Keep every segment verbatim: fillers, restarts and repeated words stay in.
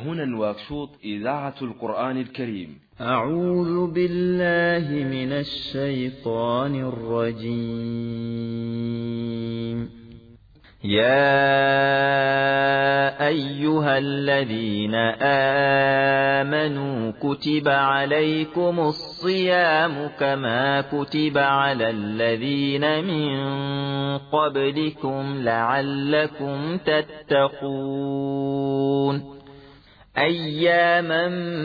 هنا نواكشوط إذاعة القرآن الكريم. أعوذ بالله من الشيطان الرجيم. يا أيها الذين آمنوا كتب عليكم الصيام كما كتب على الذين من قبلكم لعلكم تتقون أياما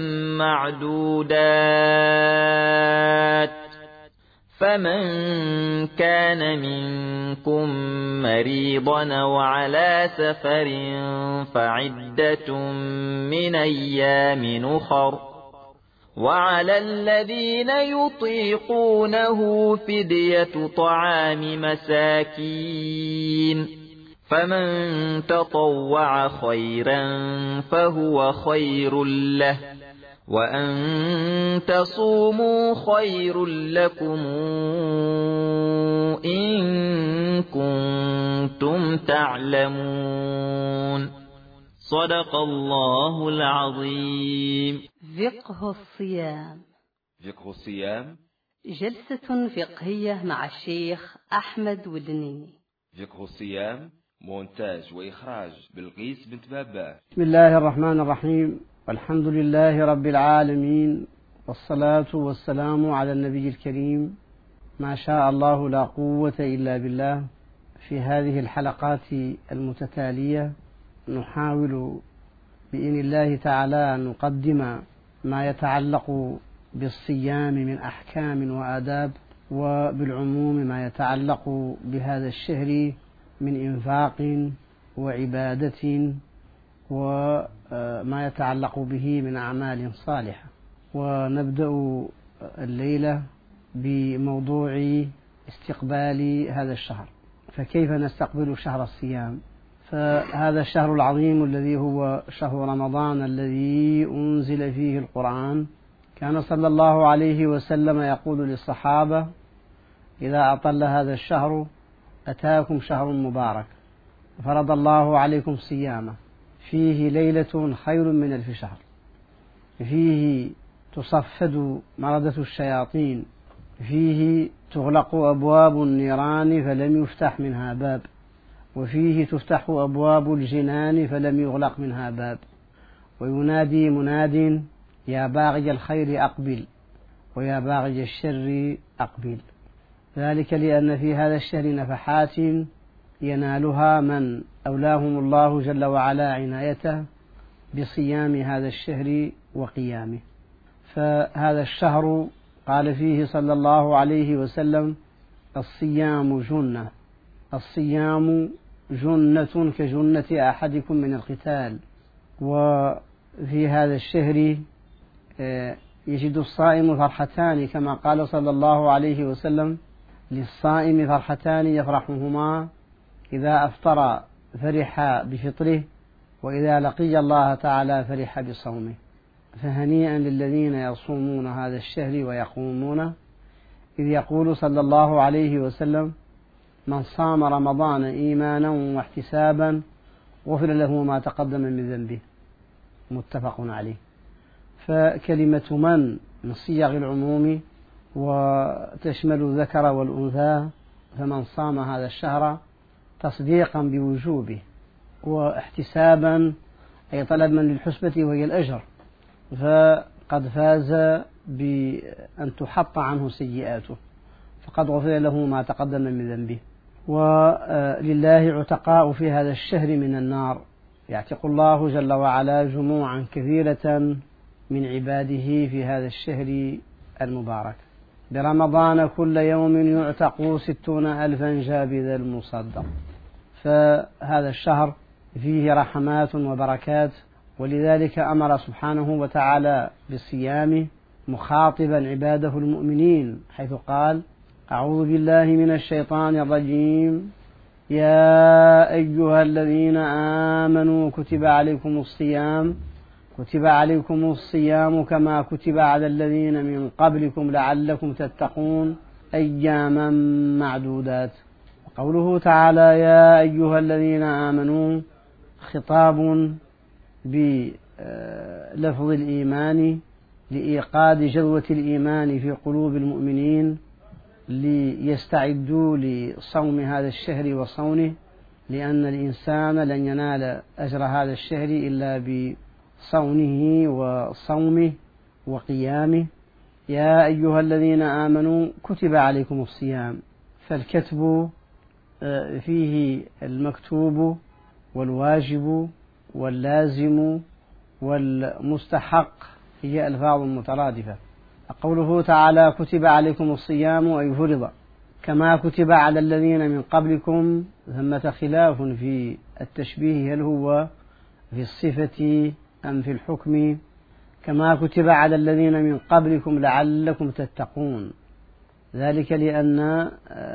معدودات فمن كان منكم مريضا أو على سفر فعدة من أيام أخر وعلى الذين يطيقونه فدية طعام مساكين فمن تطوع خيرا فهو خير له وأن تصوموا خير لكم إن كنتم تعلمون. صدق الله العظيم. فقه الصيام. فقه الصيام جلسة فقهية مع الشيخ أحمد ودني. فقه الصيام مونتاج وإخراج بلقيس بنت بابا. بسم الله الرحمن الرحيم، والحمد لله رب العالمين، والصلاة والسلام على النبي الكريم. ما شاء الله لا قوة إلا بالله. في هذه الحلقات المتتالية نحاول بإذن الله تعالى أن نقدم ما يتعلق بالصيام من أحكام وآداب، وبالعموم ما يتعلق بهذا الشهر من إنفاق وعبادة وما يتعلق به من أعمال صالحة. ونبدأ الليلة بموضوع استقبال هذا الشهر. فكيف نستقبل شهر الصيام؟ فهذا الشهر العظيم الذي هو شهر رمضان الذي أنزل فيه القرآن، كان صلى الله عليه وسلم يقول للصحابة: إذا أطل هذا الشهر أتاكم شهر مبارك فرض الله عليكم صيامه، فيه ليلة خير من ألف شهر، فيه تصفد مردة الشياطين، فيه تغلق أبواب النيران فلم يفتح منها باب، وفيه تفتح أبواب الجنان فلم يغلق منها باب، وينادي مناد: يا باغي الخير أقبل ويا باغي الشر أقبل. ذلك لأن في هذا الشهر نفحات ينالها من أولاهم الله جل وعلا عنايته بصيام هذا الشهر وقيامه. فهذا الشهر قال فيه صلى الله عليه وسلم: الصيام جنة، الصيام جنة كجنة أحدكم من القتال. وفي هذا الشهر يجد الصائم فرحتان، كما قال صلى الله عليه وسلم: للصائم فرحتان يفرحهما إذا أفطر فرح بفطره وإذا لقي الله تعالى فرح بصومه. فهنيئا للذين يصومون هذا الشهر ويقومونه، إذ يقول صلى الله عليه وسلم: من صام رمضان إيمانا واحتسابا غفر له ما تقدم من ذنبه. متفق عليه. فكلمة من من صيغ العموم وتشمل الذكر والأنثى، فمن صام هذا الشهر تصديقا بوجوبه واحتسابا أي طلبا للحسبة وهي الأجر، فقد فاز بأن تحط عنه سيئاته، فقد غفر له ما تقدم من ذنبه. ولله عتقاء في هذا الشهر من النار، يعتق الله جل وعلا جموعا كثيرة من عباده في هذا الشهر المبارك. برمضان كل يوم يعتق ستون ألفا جابذا المصدق. فهذا الشهر فيه رحمات وبركات، ولذلك أمر سبحانه وتعالى بالصيام مخاطبا عباده المؤمنين، حيث قال: أعوذ بالله من الشيطان الرجيم، يا أيها الذين آمنوا كتب عليكم الصيام كتب عليكم الصيام كما كتب على الذين من قبلكم لعلكم تتقون أياما معدودات. وقوله تعالى: يا أيها الذين آمنوا خطاب لفظ الإيمان لإيقاد جذوة الإيمان في قلوب المؤمنين ليستعدوا لصوم هذا الشهر وصونه، لأن الإنسان لن ينال أجر هذا الشهر إلا بصونه وصومه وقيامه. يا أيها الذين آمنوا كتب عليكم الصيام، فالكتب فيه المكتوب والواجب واللازم والمستحق، هي ألفاظ مترادفة. قوله تعالى كتب عليكم الصيام أي فرض، كما كتب على الذين من قبلكم، ثمة خلاف في التشبيه هل هو في الصفة أم في الحكم. كما كتب على الذين من قبلكم لعلكم تتقون، ذلك لأن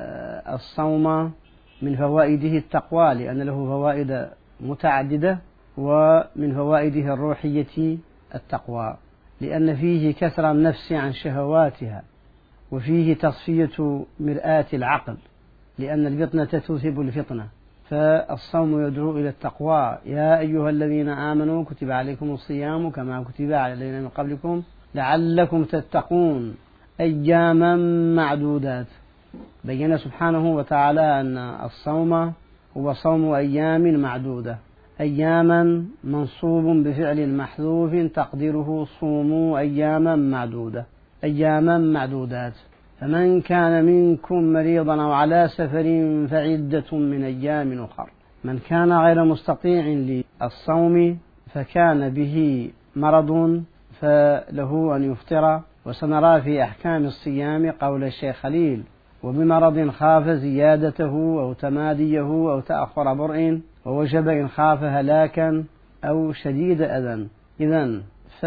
الصوم من فوائده التقوى، لأن له فوائد متعددة، ومن فوائده الروحية التقوى، لأن فيه كسر النفس عن شهواتها، وفيه تصفية مرآة العقل، لأن الفطنة تذهب الفطنة، فالصوم يدعو إلى التقوى. يا أيها الذين آمنوا كتب عليكم الصيام كما كتب على الذين من قبلكم لعلكم تتقون أياما معدودات. بين سبحانه وتعالى أن الصوم هو صوم أيام معدودة، أياما منصوب بفعل محذوف تقديره صوموا أياما معدودة، أياما معدودات. فمن كان منكم مريضا أو على سفر فعدة من أيام أخر. من كان غير مستطيع للصوم فكان به مرض فله أن يفطر، وسنرى في أحكام الصيام قول الشيخ خليل: وبمرض خاف زيادته أو تماديه أو تأخر برء، ووجب إن خاف هلاكا أو شديد أذى. إذن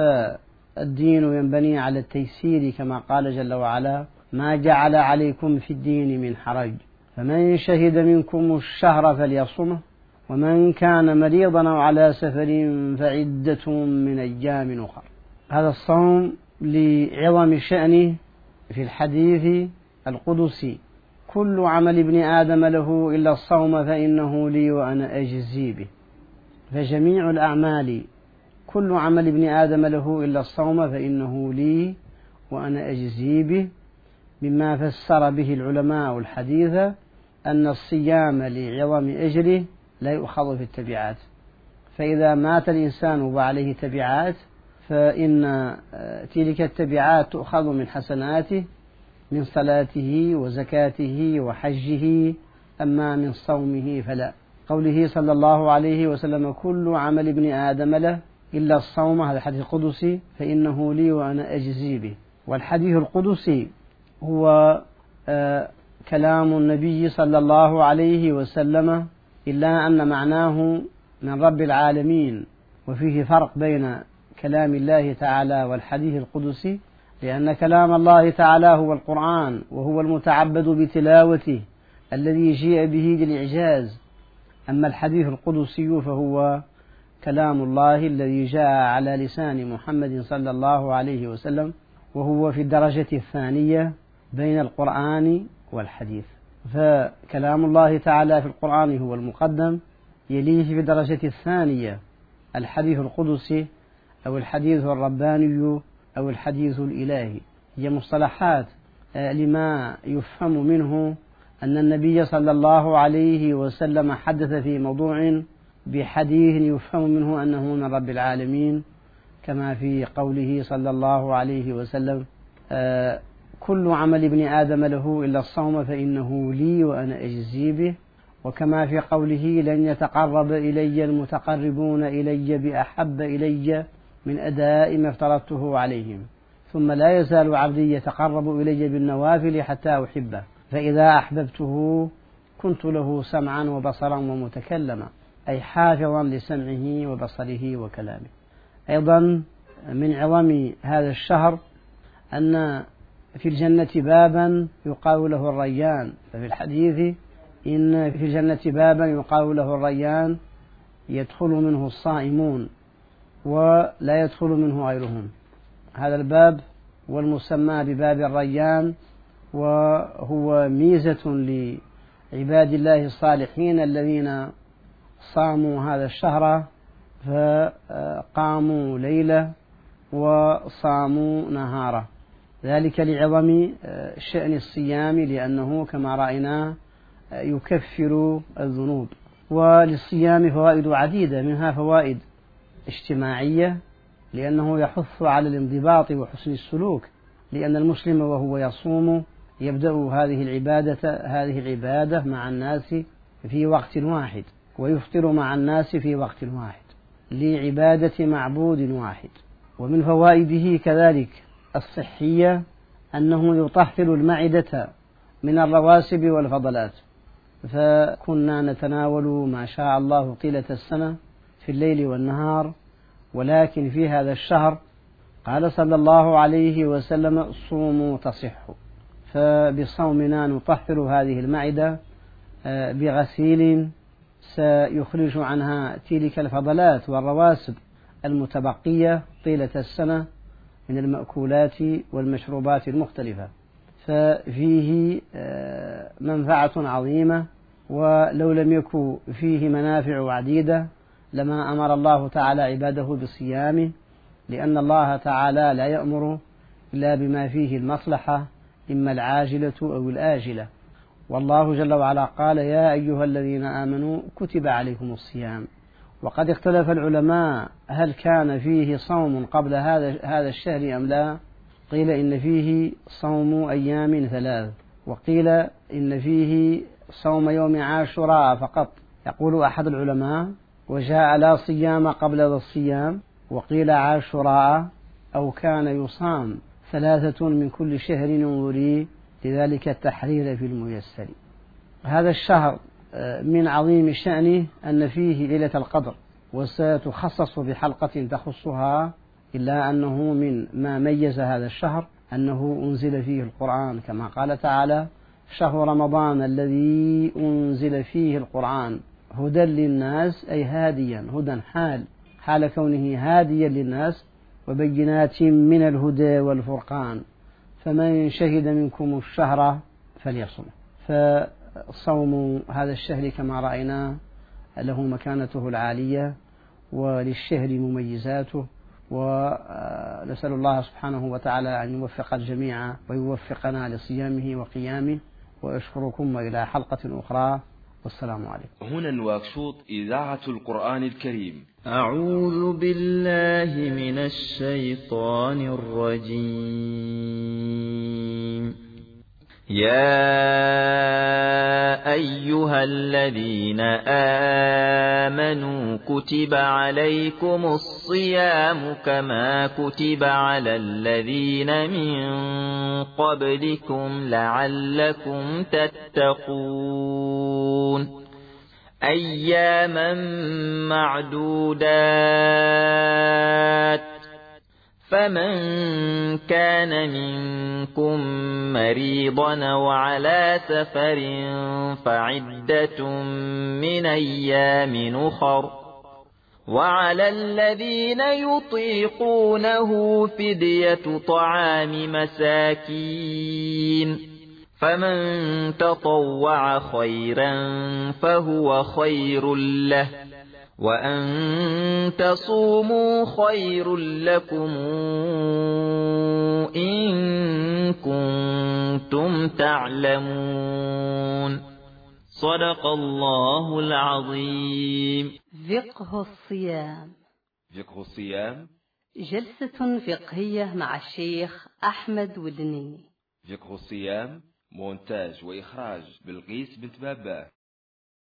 فالدين ينبني على التيسير كما قال جل وعلا: ما جعل عليكم في الدين من حرج، فمن شهد منكم الشهر فليصمه، ومن كان مريضا أو على سفر فعدة من أيام أخر. هذا الصوم لعظم شأنه في الحديث القدسي: كل عمل ابن آدم له إلا الصوم فإنه لي وأنا أجزي به. فجميع الأعمال كل عمل ابن آدم له إلا الصوم فإنه لي وأنا أجزي به، مما فسر به العلماء الحديث أن الصيام لعظم أجره لا يؤخذ في التبعات، فإذا مات الإنسان وعليه تبعات فإن تلك التبعات تؤخذ من حسناته من صلاته وزكاته وحجه، أما من صومه فلا. قوله صلى الله عليه وسلم: كل عمل ابن آدم له إلا الصوم، هذا الحديث القدسي، فإنه لي وأنا أجزي به. والحديث القدسي هو آه كلام النبي صلى الله عليه وسلم، إلا أن معناه من رب العالمين، وفيه فرق بين كلام الله تعالى والحديث القدسي، لأن كلام الله تعالى هو القرآن، وهو المتعبد بتلاوته الذي جيء به للإعجاز. أما الحديث القدسي فهو كلام الله الذي جاء على لسان محمد صلى الله عليه وسلم، وهو في الدرجة الثانية بين القرآن والحديث. فكلام الله تعالى في القرآن هو المقدم، يليه في الدرجة الثانية الحديث القدسي أو الحديث الرباني أو الحديث الإلهي. هي مصطلحات لما يفهم منه أن النبي صلى الله عليه وسلم حدث في موضوع بحديث يفهم منه أنه من رب العالمين، كما في قوله صلى الله عليه وسلم: آه كل عمل ابن آدم له إلا الصوم فإنه لي وأنا أجزي به. وكما في قوله: لن يتقرب إلي المتقربون إلي بأحب إلي من أداء ما افترضته عليهم، ثم لا يزال عبدي يتقرب إلي بالنوافل حتى أحبه، فإذا أحببته كنت له سمعا وبصرا ومتكلما، أي حافظا لسمعه وبصره وكلامه. أيضا من عظم هذا الشهر أن في الجنة بابا يقال له الريان، ففي الحديث: إن في الجنة بابا يقال له الريان يدخل منه الصائمون ولا يدخل منه غيرهم. هذا الباب والمسمى بباب الريان، وهو ميزة لعباد الله الصالحين الذين صاموا هذا الشهر فقاموا ليلة وصاموا نهارا، ذلك لعظم شأن الصيام، لأنه كما رأينا يكفر الذنوب. وللصيام فوائد عديدة، منها فوائد اجتماعية، لأنه يحث على الانضباط وحسن السلوك، لأن المسلم وهو يصوم يبدأ هذه العبادة هذه العبادة مع الناس في وقت واحد، ويفطر مع الناس في وقت واحد لعبادة معبود واحد. ومن فوائده كذلك الصحية أنه يطهر المعدة من الرواسب والفضلات، فكنا نتناول ما شاء الله طيلة السنة في الليل والنهار، ولكن في هذا الشهر قال صلى الله عليه وسلم صوموا تصحوا، فبصومنا نطهر هذه المعدة بغسيل سيخرج عنها تلك الفضلات والرواسب المتبقية طيلة السنة من المأكولات والمشروبات المختلفة، ففيه منفعة عظيمة. ولو لم يكن فيه منافع عديدة لما أمر الله تعالى عباده بصيامه، لأن الله تعالى لا يأمر إلا بما فيه المصلحة، إما العاجلة أو الآجلة. والله جل وعلا قال يا أيها الذين آمنوا كتب عليكم الصيام. وقد اختلف العلماء هل كان فيه صوم قبل هذا هذا الشهر أم لا. قيل إن فيه صوم أيام ثلاث، وقيل إن فيه صوم يوم عاشوراء فقط. يقول أحد العلماء وجاء لا صيام قبل ذا الصيام، وقيل عاشوراء، أو كان يصام ثلاثة من كل شهر ينظري، لذلك التحرير في الميسر. هذا الشهر من عظيم شأنه أن فيه ليلة القدر، وستخصص بحلقة تخصها، إلا أنه من ما ميز هذا الشهر أنه أنزل فيه القرآن، كما قال تعالى شهر رمضان الذي أنزل فيه القرآن هدى للناس، أي هاديا، هدى حال حال كونه هاديا للناس، وبينات من الهدى والفرقان، فمن شهد منكم الشهر فليصم. فصوم هذا الشهر كما رأينا له مكانته العالية، وللشهر مميزاته، ونسأل الله سبحانه وتعالى أن يوفق الجميع ويوفقنا لصيامه وقيامه. وأشكركم إلى حلقة أخرى، والسلام عليكم. هنا نواكشوط إذاعة القرآن الكريم. أعوذ بالله من الشيطان الرجيم. يا أيها الذين آمنوا كتب عليكم الصيام كما كتب على الذين من قبلكم لعلكم تتقون أياما معدودات. فمن كان منكم مريضا وعلى سفر فعدة من أيام أخر، وعلى الذين يطيقونه فدية طعام مساكين، فمن تطوع خيرا فهو خير له، وأن تصوموا خير لكم إن كنتم تعلمون. صدق الله العظيم. فقه الصيام. فقه الصيام جلسة فقهية مع الشيخ أحمد ودنيني. فقه الصيام مونتاج وإخراج بلقيس بنت بابا.